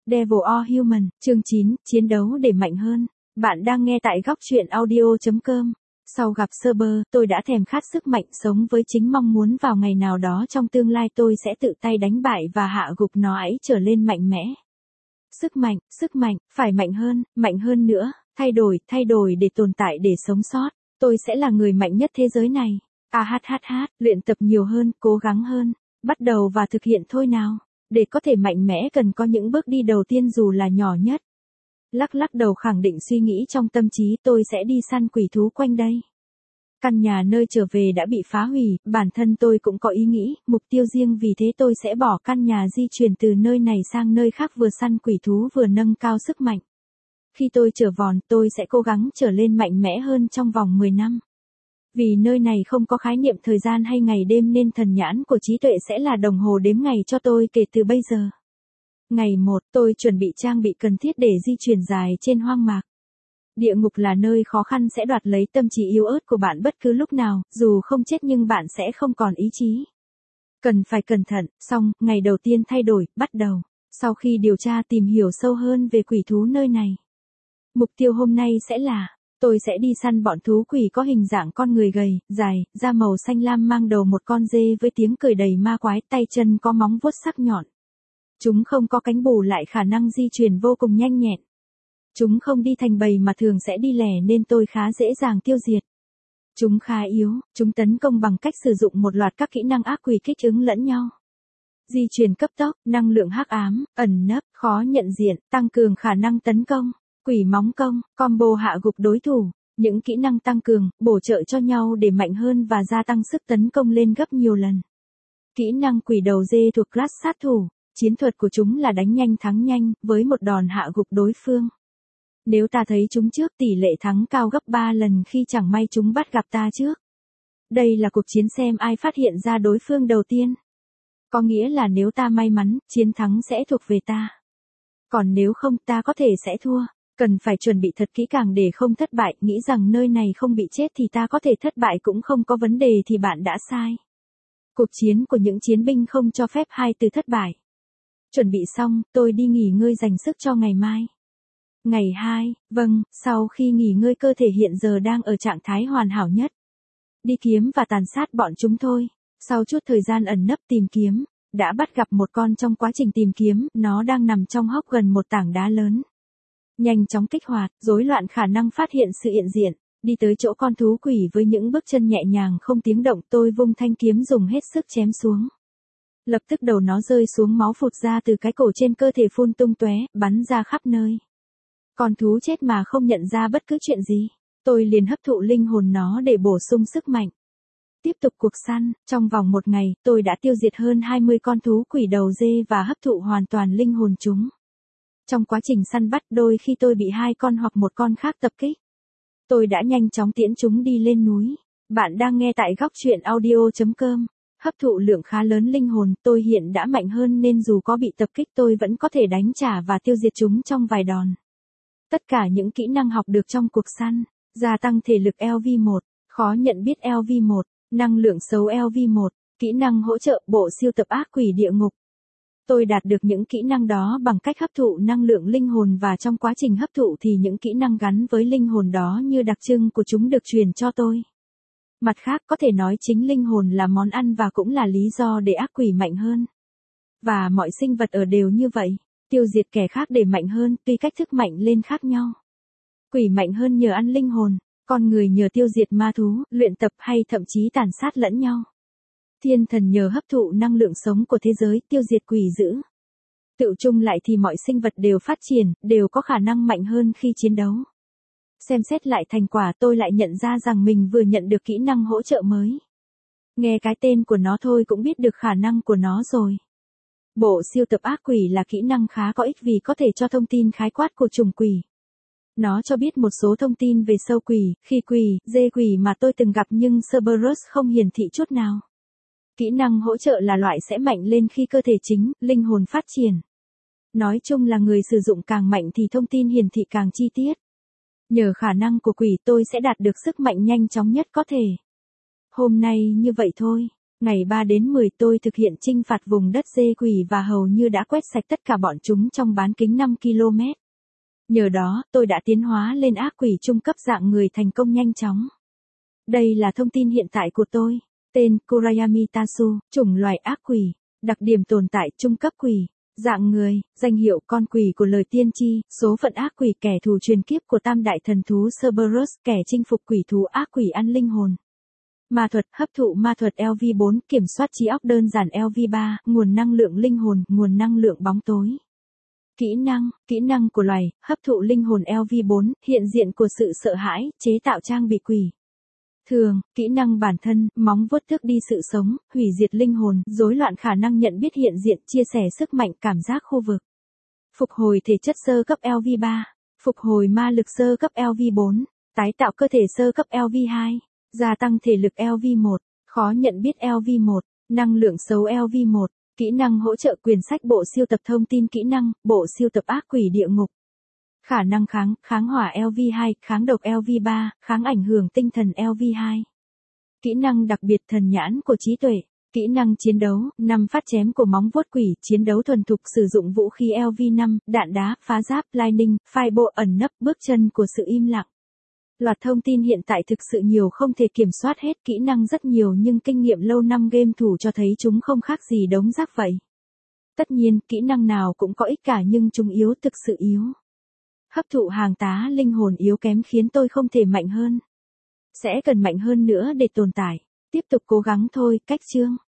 Devil or Human, chương 9, chiến đấu để mạnh hơn. Bạn đang nghe tại góc truyện audio.com. Sau gặp Cerber, tôi đã thèm khát sức mạnh sống với chính mong muốn vào ngày nào đó trong tương lai tôi sẽ tự tay đánh bại và hạ gục nó ấy trở lên mạnh mẽ. Sức mạnh, phải mạnh hơn nữa, thay đổi để tồn tại để sống sót. Tôi sẽ là người mạnh nhất thế giới này. Luyện tập nhiều hơn, cố gắng hơn. Bắt đầu và thực hiện thôi nào. Để có thể mạnh mẽ cần có những bước đi đầu tiên dù là nhỏ nhất. Lắc đầu khẳng định suy nghĩ trong tâm trí tôi sẽ đi săn quỷ thú quanh đây. Căn nhà nơi trở về đã bị phá hủy, bản thân tôi cũng có ý nghĩ, mục tiêu riêng vì thế tôi sẽ bỏ căn nhà di chuyển từ nơi này sang nơi khác vừa săn quỷ thú vừa nâng cao sức mạnh. Khi tôi trở vòn tôi sẽ cố gắng trở lên mạnh mẽ hơn trong vòng 10 năm. Vì nơi này không có khái niệm thời gian hay ngày đêm nên thần nhãn của trí tuệ sẽ là đồng hồ đếm ngày cho tôi kể từ bây giờ. Ngày 1, tôi chuẩn bị trang bị cần thiết để di chuyển dài trên hoang mạc. Địa ngục là nơi khó khăn sẽ đoạt lấy tâm trí yếu ớt của bạn bất cứ lúc nào, dù không chết nhưng bạn sẽ không còn ý chí. Cần phải cẩn thận, xong, ngày đầu tiên thay đổi, bắt đầu. Sau khi điều tra tìm hiểu sâu hơn về quỷ thú nơi này. Mục tiêu hôm nay sẽ là, tôi sẽ đi săn bọn thú quỷ có hình dạng con người gầy, dài, da màu xanh lam mang đầu một con dê với tiếng cười đầy ma quái, tay chân có móng vuốt sắc nhọn. Chúng không có cánh bù lại khả năng di chuyển vô cùng nhanh nhẹn. Chúng không đi thành bầy mà thường sẽ đi lẻ nên tôi khá dễ dàng tiêu diệt. Chúng khá yếu, chúng tấn công bằng cách sử dụng một loạt các kỹ năng ác quỷ kích ứng lẫn nhau. Di chuyển cấp tốc, năng lượng hắc ám, ẩn nấp, khó nhận diện, tăng cường khả năng tấn công, quỷ móng công, combo hạ gục đối thủ, những kỹ năng tăng cường, bổ trợ cho nhau để mạnh hơn và gia tăng sức tấn công lên gấp nhiều lần. Kỹ năng quỷ đầu dê thuộc class sát thủ, chiến thuật của chúng là đánh nhanh thắng nhanh, với một đòn hạ gục đối phương. Nếu ta thấy chúng trước tỷ lệ thắng cao gấp 3 lần khi chẳng may chúng bắt gặp ta trước. Đây là cuộc chiến xem ai phát hiện ra đối phương đầu tiên. Có nghĩa là nếu ta may mắn, chiến thắng sẽ thuộc về ta. Còn nếu không ta có thể sẽ thua. Cần phải chuẩn bị thật kỹ càng để không thất bại, nghĩ rằng nơi này không bị chết thì ta có thể thất bại cũng không có vấn đề thì bạn đã sai. Cuộc chiến của những chiến binh không cho phép hai từ thất bại. Chuẩn bị xong, tôi đi nghỉ ngơi dành sức cho ngày mai. Ngày 2, sau khi nghỉ ngơi cơ thể hiện giờ đang ở trạng thái hoàn hảo nhất. Đi kiếm và tàn sát bọn chúng thôi. Sau chút thời gian ẩn nấp tìm kiếm, đã bắt gặp một con trong quá trình tìm kiếm, nó đang nằm trong hốc gần một tảng đá lớn. Nhanh chóng kích hoạt, rối loạn khả năng phát hiện sự hiện diện, đi tới chỗ con thú quỷ với những bước chân nhẹ nhàng không tiếng động tôi vung thanh kiếm dùng hết sức chém xuống. Lập tức đầu nó rơi xuống máu phụt ra từ cái cổ trên cơ thể phun tung tóe, bắn ra khắp nơi. Con thú chết mà không nhận ra bất cứ chuyện gì. Tôi liền hấp thụ linh hồn nó để bổ sung sức mạnh. Tiếp tục cuộc săn, trong vòng một ngày, tôi đã tiêu diệt hơn 20 con thú quỷ đầu dê và hấp thụ hoàn toàn linh hồn chúng. Trong quá trình săn bắt đôi khi tôi bị hai con hoặc một con khác tập kích. Tôi đã nhanh chóng tiễn chúng đi lên núi. Bạn đang nghe tại góc truyện audio.com. Hấp thụ lượng khá lớn linh hồn, tôi hiện đã mạnh hơn nên dù có bị tập kích tôi vẫn có thể đánh trả và tiêu diệt chúng trong vài đòn. Tất cả những kỹ năng học được trong cuộc săn, gia tăng thể lực LV1, khó nhận biết LV1, năng lượng xấu LV1, kỹ năng hỗ trợ bộ siêu tập ác quỷ địa ngục. Tôi đạt được những kỹ năng đó bằng cách hấp thụ năng lượng linh hồn và trong quá trình hấp thụ thì những kỹ năng gắn với linh hồn đó như đặc trưng của chúng được truyền cho tôi. Mặt khác có thể nói chính linh hồn là món ăn và cũng là lý do để ác quỷ mạnh hơn. Và mọi sinh vật ở đều như vậy, tiêu diệt kẻ khác để mạnh hơn tuy cách thức mạnh lên khác nhau. Quỷ mạnh hơn nhờ ăn linh hồn, con người nhờ tiêu diệt ma thú, luyện tập hay thậm chí tàn sát lẫn nhau. Thiên thần nhờ hấp thụ năng lượng sống của thế giới, tiêu diệt quỷ dữ. Tựu chung lại thì mọi sinh vật đều phát triển, đều có khả năng mạnh hơn khi chiến đấu. Xem xét lại thành quả tôi lại nhận ra rằng mình vừa nhận được kỹ năng hỗ trợ mới. Nghe cái tên của nó thôi cũng biết được khả năng của nó rồi. Bộ siêu tập ác quỷ là kỹ năng khá có ích vì có thể cho thông tin khái quát của chủng quỷ. Nó cho biết một số thông tin về sâu quỷ, khỉ quỷ, dê quỷ mà tôi từng gặp nhưng Cerberus không hiển thị chút nào. Kỹ năng hỗ trợ là loại sẽ mạnh lên khi cơ thể chính, linh hồn phát triển. Nói chung là người sử dụng càng mạnh thì thông tin hiển thị càng chi tiết. Nhờ khả năng của quỷ tôi sẽ đạt được sức mạnh nhanh chóng nhất có thể. Hôm nay như vậy thôi. Ngày 3 đến 10 tôi thực hiện chinh phạt vùng đất dê quỷ và hầu như đã quét sạch tất cả bọn chúng trong bán kính 5 km. Nhờ đó, tôi đã tiến hóa lên ác quỷ trung cấp dạng người thành công nhanh chóng. Đây là thông tin hiện tại của tôi. Tên Kurayami Tatsu, chủng loài ác quỷ, đặc điểm tồn tại trung cấp quỷ, dạng người, danh hiệu con quỷ của lời tiên tri, số phận ác quỷ kẻ thù truyền kiếp của tam đại thần thú Cerberus, kẻ chinh phục quỷ thú ác quỷ ăn linh hồn. Ma thuật, hấp thụ ma thuật LV4, kiểm soát trí óc đơn giản LV3, nguồn năng lượng linh hồn, nguồn năng lượng bóng tối. Kỹ năng của loài, hấp thụ linh hồn LV4, hiện diện của sự sợ hãi, chế tạo trang bị quỷ. Thường, kỹ năng bản thân, móng vuốt tước đi sự sống, hủy diệt linh hồn, rối loạn khả năng nhận biết hiện diện, chia sẻ sức mạnh cảm giác khu vực. Phục hồi thể chất sơ cấp LV3, phục hồi ma lực sơ cấp LV4, tái tạo cơ thể sơ cấp LV2, gia tăng thể lực LV1, khó nhận biết LV1, năng lượng xấu LV1, kỹ năng hỗ trợ quyển sách bộ siêu tập thông tin kỹ năng, bộ siêu tập ác quỷ địa ngục. Khả năng kháng hỏa LV2, kháng độc LV3, kháng ảnh hưởng tinh thần LV2. Kỹ năng đặc biệt thần nhãn của trí tuệ. Kỹ năng chiến đấu, 5 phát chém của móng vuốt quỷ, chiến đấu thuần thục sử dụng vũ khí LV5, đạn đá, phá giáp, lightning, fireball, ẩn nấp, bước chân của sự im lặng. Loạt thông tin hiện tại thực sự nhiều không thể kiểm soát hết, kỹ năng rất nhiều nhưng kinh nghiệm lâu năm game thủ cho thấy chúng không khác gì đống rác vậy. Tất nhiên, kỹ năng nào cũng có ích cả nhưng chúng yếu, thực sự yếu. Hấp thụ hàng tá linh hồn yếu kém khiến tôi không thể mạnh hơn. Sẽ cần mạnh hơn nữa để tồn tại. Tiếp tục cố gắng thôi, cách chương.